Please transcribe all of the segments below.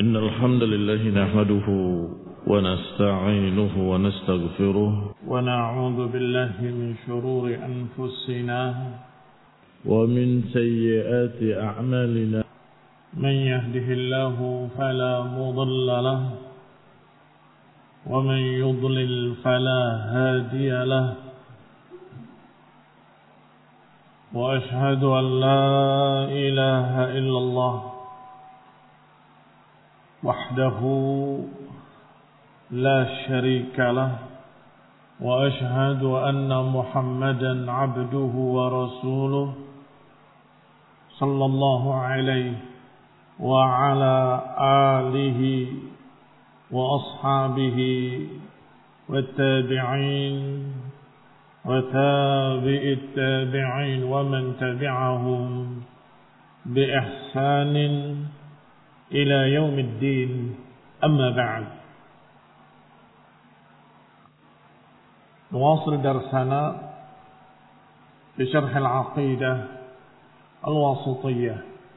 إن الحمد لله نحمده ونستعينه ونستغفره ونعوذ بالله من شرور أنفسنا ومن سيئات أعمالنا من يهده الله فلا مضل له ومن يضلل فلا هادي له وأشهد أن لا إله إلا الله وحده لا شريك له وأشهد أن محمدا عبده ورسوله صلى الله عليه وعلى آله وأصحابه والتابعين وتابع التابعين ومن تبعهم بإحسان إلى يوم الدين أما بعد نواصل درسنا في شرح العقيدة الواسطية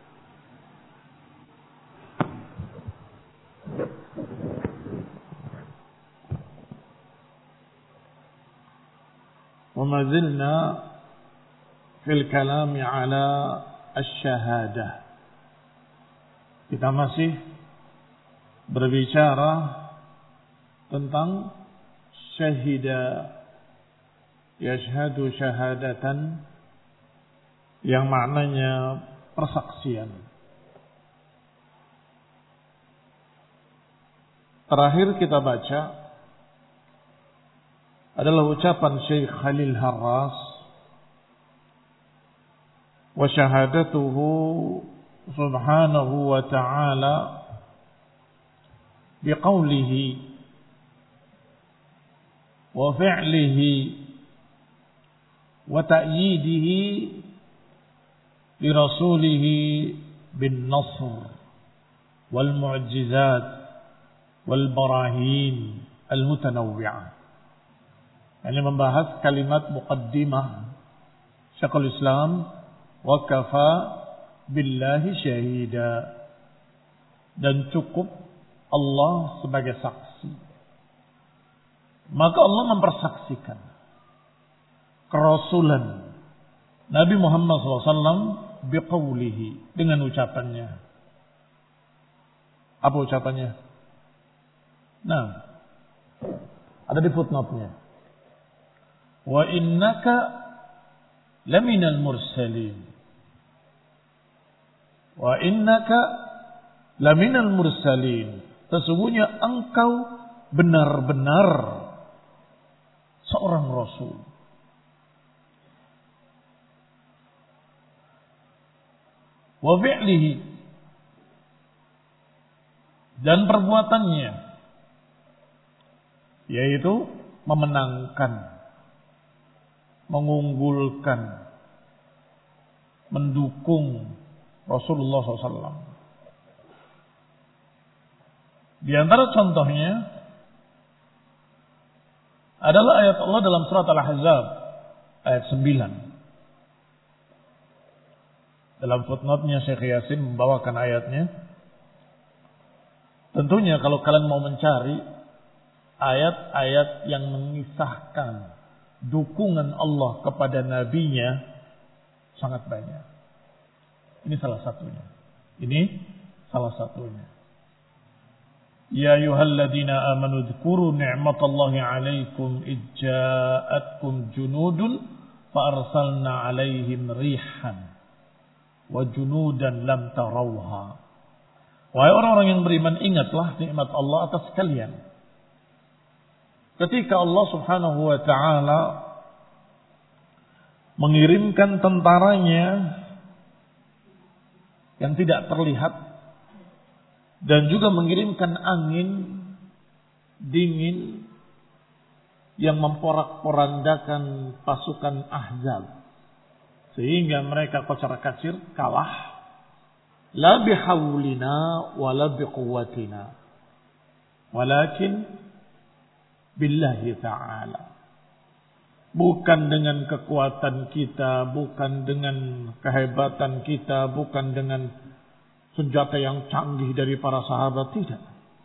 وما زلنا في الكلام على الشهادة. Kita masih berbicara tentang syahida yashhadu syahadatan yang maknanya persaksian. Terakhir kita baca adalah ucapan Syekh Khalil Harras, wa syahadatuhu subhanahu wa ta'ala biqawlihi wa fi'lihi wa ta'yidihi li rasulihi bin nasr wal mu'jizat wal barahin al mutanawwi'ah. Ini membahas kalimat muqaddimah Syekhul Islam wa kafa billahi syahida, dan cukup Allah sebagai saksi. Maka Allah mempersaksikan kerasulan Nabi Muhammad SAW biqaulihi, dengan ucapannya. Apa ucapannya? Nah, ada di footnote-nya. Wa innaka laminal mursalin. Wa innaka laminal mursalin. Sesungguhnya engkau benar-benar seorang rasul. Wa fi'lihi, dan perbuatannya, yaitu memenangkan, mengunggulkan, mendukung Rasulullah SAW. Di antara contohnya adalah ayat Allah dalam surat Al-Ahzab ayat 9. Dalam footnote-nya Syekh Yasin membawakan ayatnya. Tentunya kalau kalian mau mencari ayat-ayat yang mengisahkan dukungan Allah kepada nabinya, sangat banyak. Ini salah satunya. Ya ayyuhalladzina amanu dzkuru ni'matallahi 'alaikum idja'atkum junudun fa arsalna 'alaihim rihan wa junudan lam tarawha. Wahai orang-orang yang beriman, ingatlah nikmat Allah atas kalian. Ketika Allah Subhanahu wa taala mengirimkan tentaranya yang tidak terlihat, dan juga mengirimkan angin dingin yang memporak-porandakan pasukan Ahzab sehingga mereka kocar-kacir, kalah. La bihaulina wala biquwwatina walakin billahi ta'ala. Bukan dengan kekuatan kita, bukan dengan kehebatan kita, bukan dengan senjata yang canggih dari para sahabat, tidak.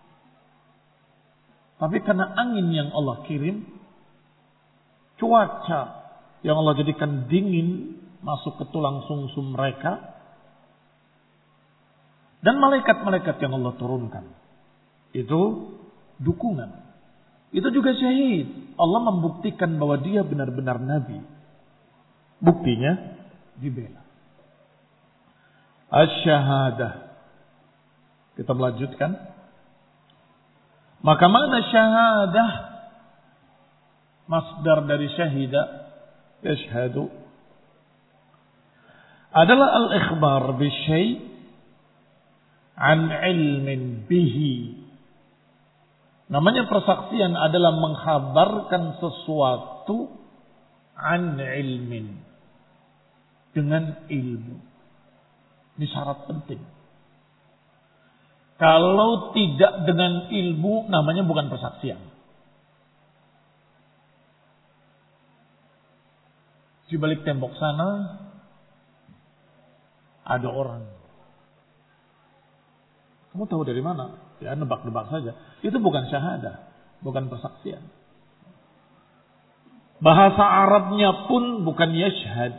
Tapi karena angin yang Allah kirim, cuaca yang Allah jadikan dingin masuk ke tulang sumsum mereka, dan malaikat-malaikat yang Allah turunkan, itu dukungan. Itu juga syahid. Allah membuktikan bahwa dia benar-benar nabi. Buktinya dibela. Asy-syahadah. Kita melanjutkan. Maka mana syahadah? Masdar dari syahida, yashhadu, adalah al-ikhbar bisyai' an ilmin bihi. Namanya persaksian adalah mengkhabarkan sesuatu an ilmin, dengan ilmu. Ini syarat penting. Kalau tidak dengan ilmu, namanya bukan persaksian. Di balik tembok sana ada orang. Kamu tahu dari mana? Ya, nebak-nebak saja. Itu bukan syahadah, bukan persaksian. Bahasa Arabnya pun bukan yashhad,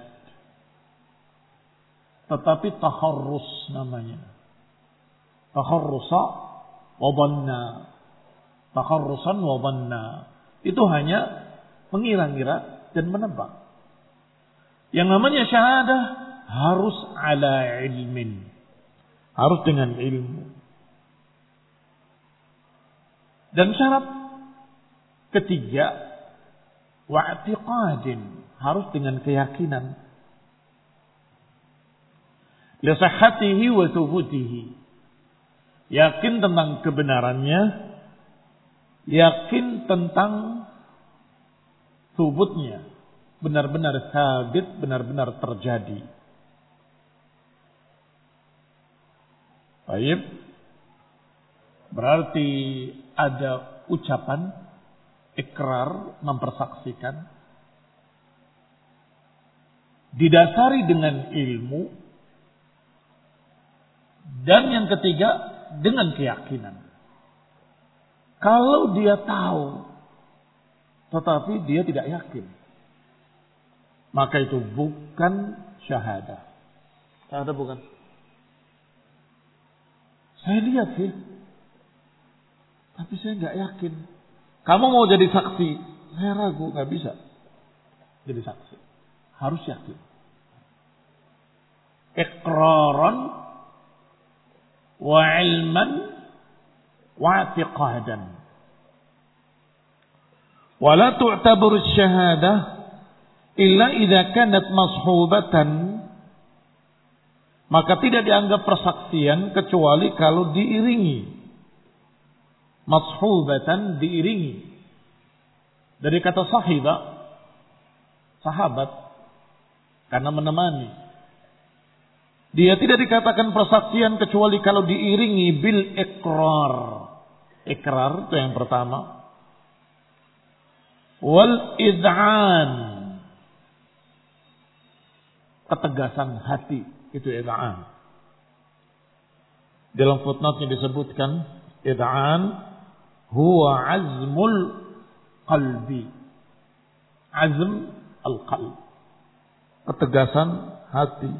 tetapi taharrus namanya. Taharrusa wa dhanna. Taharrusan wa dhanna. Itu hanya mengira-ngira dan menebak. Yang namanya syahadah harus ala ilmin. Harus dengan ilmu. Dan syarat ketiga, wa'tiqadin, harus dengan keyakinan. Li sihhatihi wa thubutihi. Yakin tentang kebenarannya, yakin tentang thubutnya, benar-benar sabit, benar-benar terjadi. Baik. Berarti ada ucapan ikrar, mempersaksikan, didasari dengan ilmu, dan yang ketiga dengan keyakinan. Kalau dia tahu tetapi dia tidak yakin, maka itu bukan syahadah. Syahadah bukan. Saya lihat sih, tapi saya nggak yakin. Kamu mau jadi saksi, saya ragu, nggak bisa jadi saksi. Harus yakin. Iqraran wa ilman wa i'tiqadan. Wa la tu'tabaru asy-syahadah illa idza kanat mashhubatan. Maka tidak dianggap persaksian kecuali kalau diiringi. Mashhubatan, diiringi. Dari kata sahiba, sahabat, karena menemani. Dia tidak dikatakan persaksian kecuali kalau diiringi bil ikrar. Ikrar itu yang pertama. Wal id'an, ketegasan hati, itu id'an. Dalam footnote-nya disebutkan id'an huwa azmul qalbi. Azm al-qalb, ketegasan hati.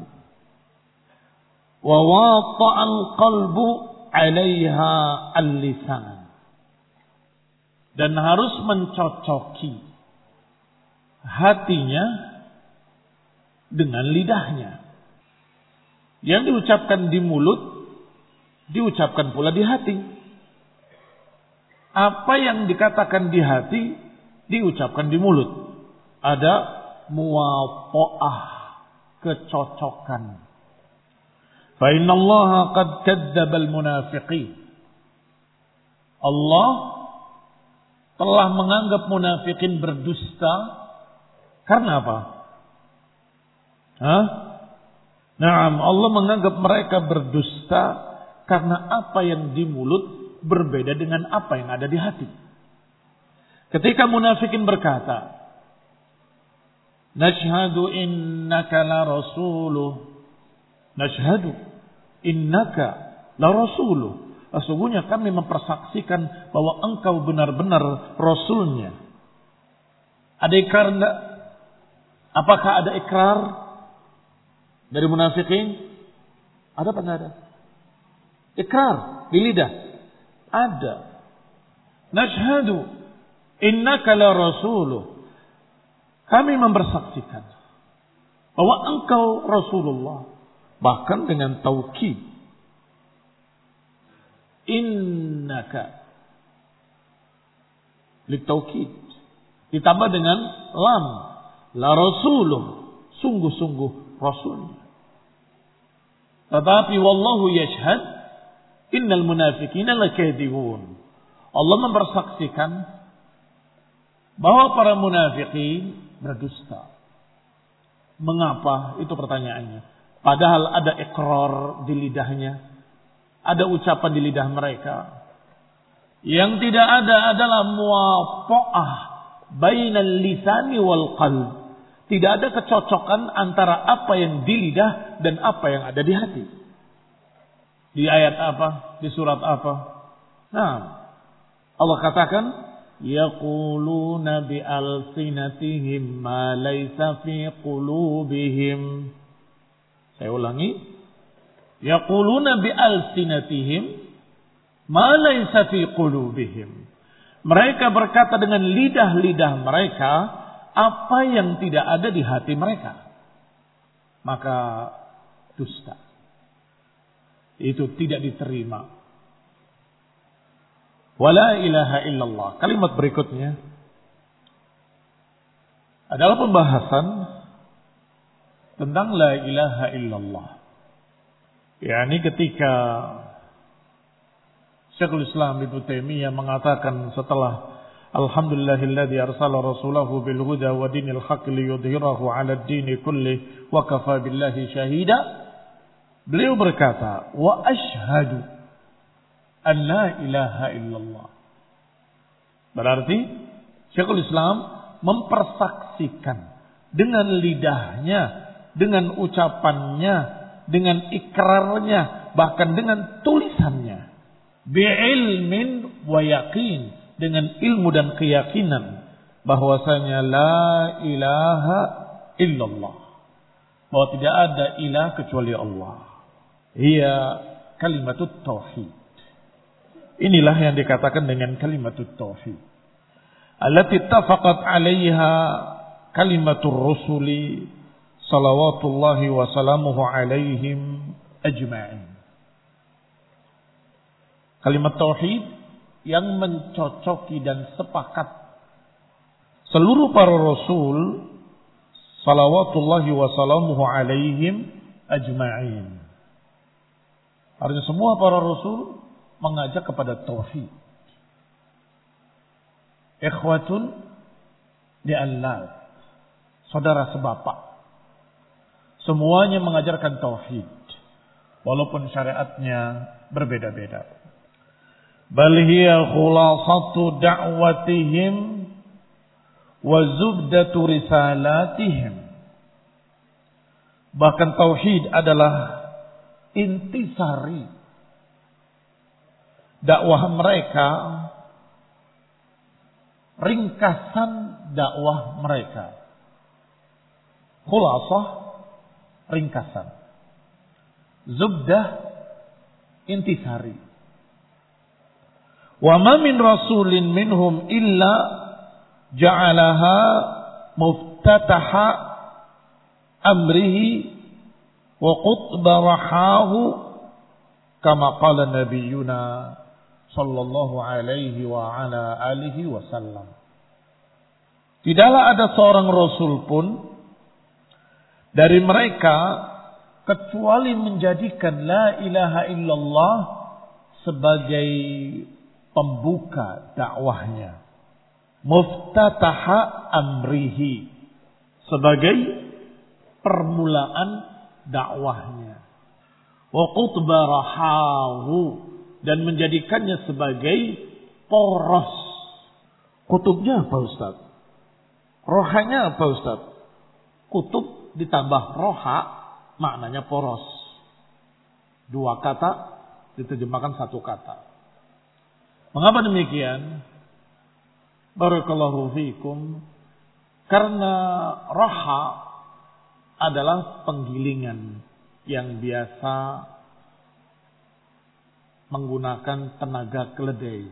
Wa wata'al qalbu 'alaiha al-lisan, dan harus mencocoki hatinya dengan lidahnya. Yang diucapkan di mulut diucapkan pula di hati. Apa yang dikatakan di hati diucapkan di mulut. Ada muwafaqah, kecocokan. Fa innallaha qad kadzdzabal munafiqin. Allah telah menganggap munafikin berdusta karena apa? Naam, Allah menganggap mereka berdusta karena apa yang di mulut berbeda dengan apa yang ada di hati. Ketika munafikin berkata, "Nashhadu innaka la rasuluh." Nashhadu, innaka la rasuluh. Sesungguhnya kami mempersaksikan bahwa engkau benar-benar Rasulnya. Ada ikrar enggak? Apakah ada ikrar dari munafikin? Ada apa enggak ada? Ikrar di lidah. Ada. Nashhadu innaka la rasuluh. Kami mempersaksikan bahwa engkau Rasulullah. Bahkan dengan taukid. Innaka. Litaukid. Ditambah dengan lam. La rasuluh. Sungguh-sungguh Rasulnya. Tetapi wallahu yashhad. Innal munafikina lakadibun. Allah mempersaksikan bahwa para munafikin berdusta. Mengapa? Itu pertanyaannya. Padahal ada ikrar di lidahnya. Ada ucapan di lidah mereka. Yang tidak ada adalah muwafaqah bainal lisani wal qalb. Tidak ada kecocokan antara apa yang di lidah dan apa yang ada di hati. Di ayat apa? Di surat apa? Nah, Allah katakan, yaquluna bi alsinatihim ma laysa fi qulubihim. Saya ulangi. Yaquluna bi alsinatihim ma laysa fi qulubihim. Mereka berkata dengan lidah-lidah mereka apa yang tidak ada di hati mereka. Maka dusta. Itu tidak diterima. Wala ilaha illallah. Kalimat berikutnya adalah pembahasan tentang la ilaha illallah. Yani ketika Syekhul Islam Ibnu Taimiyah mengatakan setelah alhamdulillahilladzi arsala rasulahu bil huda wa dinil haqq liyudhhirahu 'ala ad-dini kulli wa kafa billahi syahida. Beliau berkata, wa asyhadu an la ilaha illallah. Berarti Syekhul Islam mempersaksikan dengan lidahnya, dengan ucapannya, dengan ikrarnya, bahkan dengan tulisannya. Bi'ilmin wa yaqin, dengan ilmu dan keyakinan bahwasanya la ilaha illallah, bahwa tidak ada ilah kecuali Allah. Ia kalimatut tauhid. Inilah yang dikatakan dengan kalimatut tauhid. Allati ittafaqat 'alaiha kalimatur rusuli salawatullahi wa salamuhu 'alaihim ajma'in. Kalimat tauhid yang mencocoki dan sepakat seluruh para rasul salawatullahi wa salamuhu 'alaihim ajma'in. Artinya semua para rasul mengajak kepada tauhid. Ikhwatun li'allah, saudara sebapak. Semuanya mengajarkan tauhid, walaupun syariatnya berbeda-beda. Bal hiya khulasatu da'watihim wa zubdatu risalatihim. Bahkan tauhid adalah intisari dakwah mereka, ringkasan dakwah mereka. Khulasah, ringkasan. Zubdah, intisari. Wa ma min rasulin minhum illa ja'alaha muftataha amrihi wa qutba rahahu kama qala nabiyuna sallallahu alaihi wa ala alihi wasallam. Tidaklah ada seorang rasul pun dari mereka kecuali menjadikan la ilaha illallah sebagai pembuka dakwahnya. Muftataha amrihi, sebagai permulaan dakwahnya. Wa qutba rahahu, dan menjadikannya sebagai poros. Kutubnya apa Ustaz? Rohanya apa Ustaz? Kutub ditambah roha maknanya poros. Dua kata diterjemahkan satu kata. Mengapa demikian? Barakallahu fiikum. Karena raha adalah penggilingan yang biasa menggunakan tenaga keledai.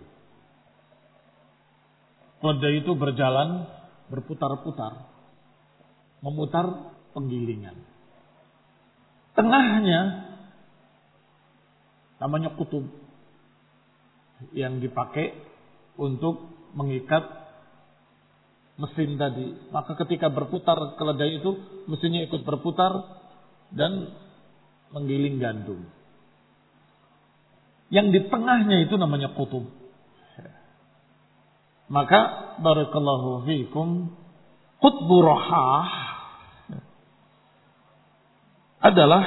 Keledai itu berjalan berputar-putar, memutar penggilingan. Tengahnya namanya kutub yang dipakai untuk mengikat mesin tadi. Maka ketika berputar keledai itu mesinnya ikut berputar dan menggiling gandum. Yang di tengahnya itu namanya kutub. Maka barakallahu fiikum, qutbu rahah adalah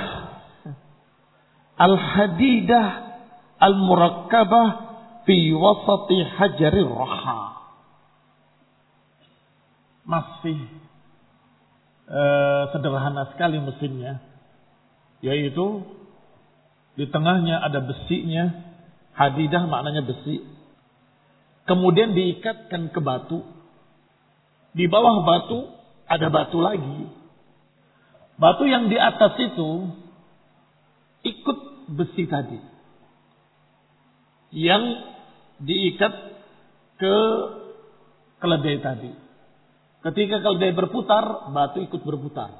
al-hadidah al-murakkabah fi wasati hajarir raha. Masih sederhana sekali mesinnya, yaitu di tengahnya ada besinya. Hadidah maknanya besi. Kemudian diikatkan ke batu. Di bawah batu ada batu lagi. Batu yang di atas itu ikut besi tadi, yang diikat ke keledai tadi. Ketika keledai berputar, batu ikut berputar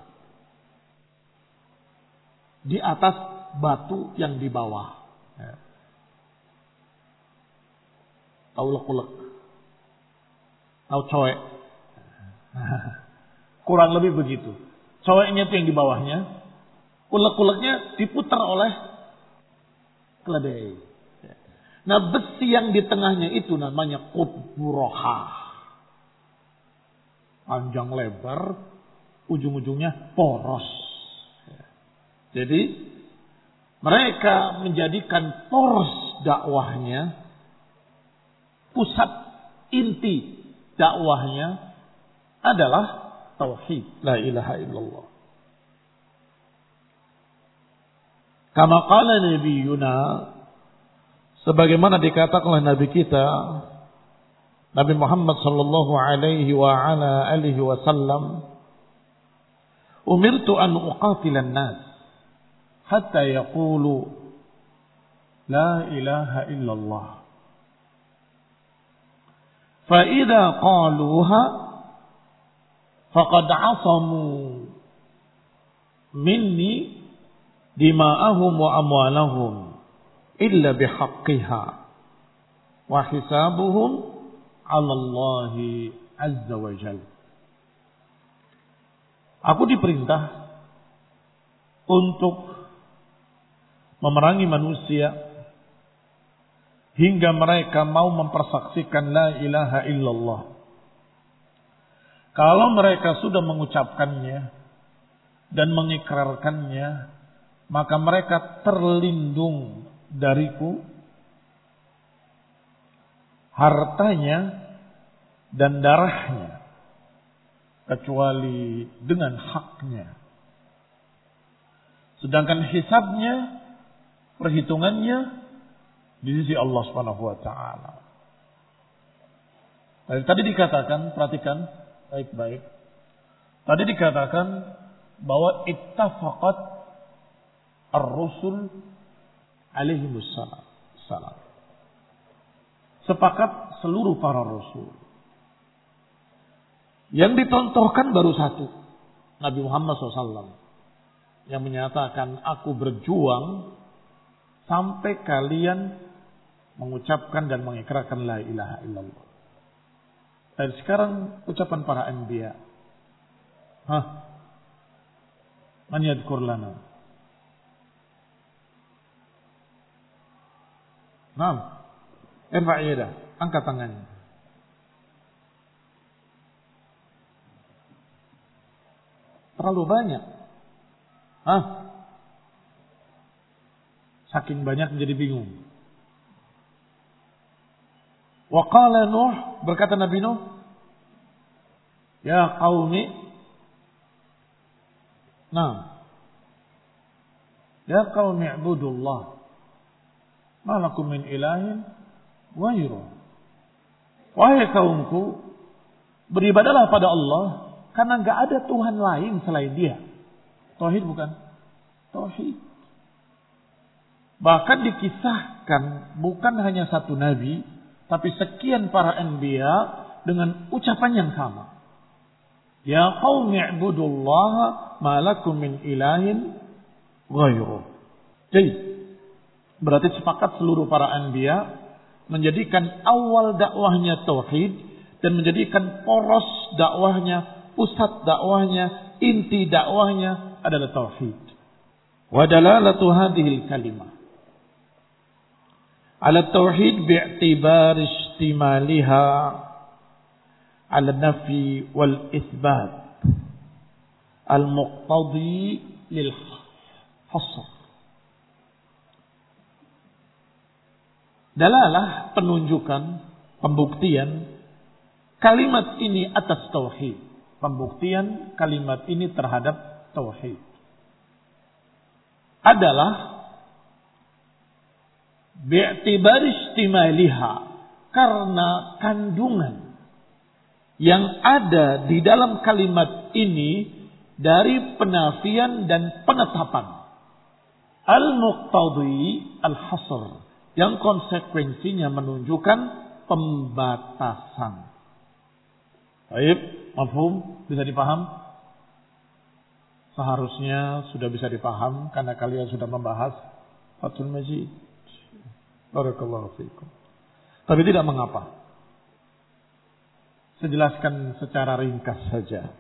di atas batu yang di bawah. Tahu ulek-ulek, tahu cowek. Kurang lebih begitu. Coweknya itu yang di bawahnya, ulek-uleknya diputar oleh keledai. Nah, besi yang di tengahnya itu namanya qutbu rahah. Panjang lebar, ujung-ujungnya poros. Jadi mereka menjadikan poros dakwahnya, pusat inti dakwahnya adalah tauhid, la ilaha illallah. Kama qala nabiyuna, sebagaimana dikatakan oleh nabi kita Nabi Muhammad sallallahu alaihi wa ala alihi wasallam, umirtu an uqatilan nas hatta yaqulu la ilaha illallah. Fa idza qaluha faqad 'asamu minni dima'ahum wa amwalahum illa bihaqqiha wa hisabuhum 'ala Allah azza wa jalla. Aku diperintah untuk memerangi manusia hingga mereka mau mempersaksikan la ilaha illallah. Kalau mereka sudah mengucapkannya dan mengikrarkannya, maka mereka terlindung dariku, hartanya dan darahnya, kecuali dengan haknya. Sedangkan hisabnya, perhitungannya di sisi Allah Subhanahu wa taala. Tadi dikatakan, perhatikan baik-baik. Tadi dikatakan bahwa ittafaqat ar-rusul alaihimus salam. Sepakat seluruh para rasul. Yang dicontohkan baru satu, Nabi Muhammad SAW, yang menyatakan aku berjuang sampai kalian mengucapkan dan mengikrarkan la ilaha illallah. Dan sekarang ucapan para anbiya. Man yadhkur lana? Naam. Irfa' yadah, angkat tangannya. Terlalu banyak. Saking banyak menjadi bingung. Wa qala Nuh, berkata Nabi Nuh, ya qaumi, nah, Ya qaumi ibudullah ma lakum min ilahin ghairuh. Wahai kaumku, beribadahlah pada Allah karena enggak ada Tuhan lain selain Dia. Tauhid bukan? Tauhid. Bahkan dikisahkan bukan hanya satu nabi, tapi sekian para anbiya dengan ucapan yang sama. Ya qaumi ibudullaha ma lakum min ilahin ghairuh. Jadi, berarti sepakat seluruh para anbiya menjadikan awal dakwahnya tauhid dan menjadikan poros dakwahnya, pusat dakwahnya, inti dakwahnya adalah tauhid. Wa dalalatu hadhil kalimah ala tauhid bi'tibar istimaliha ala nafi wal itsbat al muqtadi lil hasr. Dalalah penunjukan, pembuktian kalimat ini atas tauhid. Pembuktian kalimat ini terhadap tauhid adalah bi'tibar istimaliha, karena kandungan yang ada di dalam kalimat ini dari penafian dan penetapan. Al-muqtadi al-hasr, yang konsekuensinya menunjukkan pembatasan. Baik, mafhum? Bisa dipaham? Seharusnya sudah bisa dipaham karena kalian sudah membahas Fathul Majid. Barakallahu fiikum. Tapi tidak mengapa. Saya jelaskan secara ringkas saja.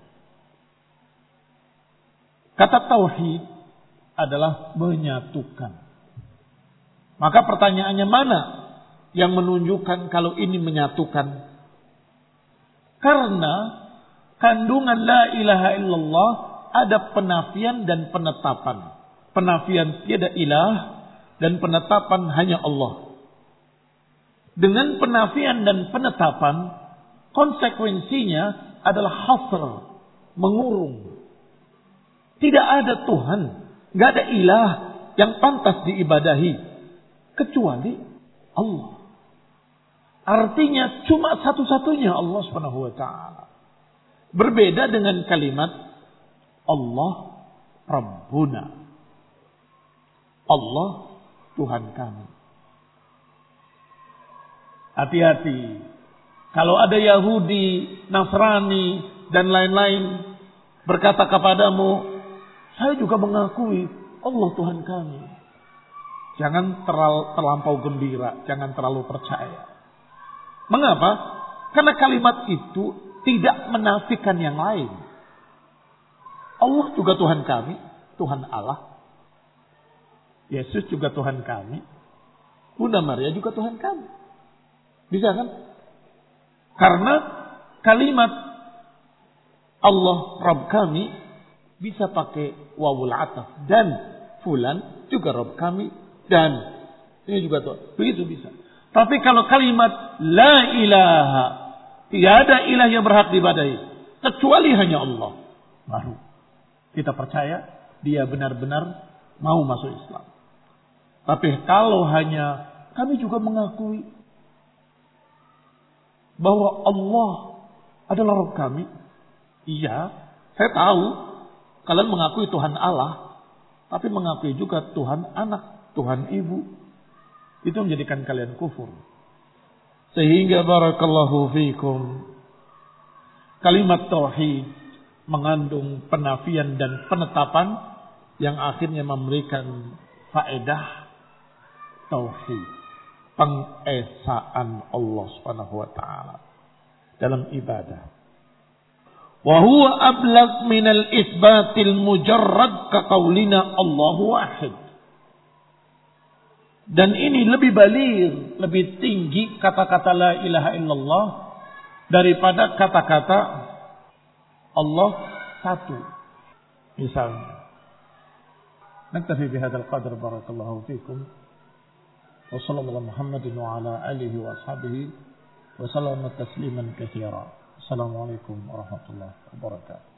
Kata tauhid adalah menyatukan. Maka pertanyaannya, mana yang menunjukkan kalau ini menyatukan? Karena kandungan la ilaha illallah ada penafian dan penetapan. Penafian tiada ilah dan penetapan hanya Allah. Dengan penafian dan penetapan, konsekuensinya adalah hasr, mengurung. Tidak ada Tuhan, nggak ada ilah yang pantas diibadahi kecuali Allah. Artinya cuma satu-satunya Allah Subhanahu wa taala. Berbeda dengan kalimat Allah Rabbuna. Allah Tuhan kami. Hati-hati. Kalau ada Yahudi, Nasrani dan lain-lain berkata kepadamu, saya juga mengakui Allah Tuhan kami. Jangan terlampau gembira, jangan terlalu percaya. Mengapa? Karena kalimat itu tidak menafikan yang lain. Allah juga Tuhan kami, Tuhan Allah. Yesus juga Tuhan kami. Bunda Maria juga Tuhan kami. Bisa kan? Karena kalimat Allah Rabb kami bisa pakai wawul ataf. Dan fulan juga Rabb kami. Dan ini juga tuh, begitu bisa. Tapi kalau kalimat la ilaha, tidak ada ilah yang berhak diibadahi kecuali hanya Allah, baru kita percaya dia benar-benar mau masuk Islam. Tapi kalau hanya kami juga mengakui bahwa Allah adalah Rabb kami, iya, saya tahu kalian mengakui Tuhan Allah, tapi mengakui juga Tuhan anak, Tuhan ibu, itu menjadikan kalian kufur. Sehingga barakallahu fiikum, kalimat tauhid mengandung penafian dan penetapan yang akhirnya memberikan faedah tauhid, pengesaan Allah Subhanahu wa taala dalam ibadah. Wa huwa ablagh minal isbatil mujarrad ka qaulina Allahu wahid. Dan ini lebih baligh, lebih tinggi kata-kata la ilaha illallah daripada kata-kata Allah satu. Misalnya, naktafi bihadzal qadr, barakallahu fikum. Wa sallallahu Muhammadin wa ala alihi wa ashabihi wa sallama tasliman katsira. Assalamualaikum warahmatullahi wabarakatuh.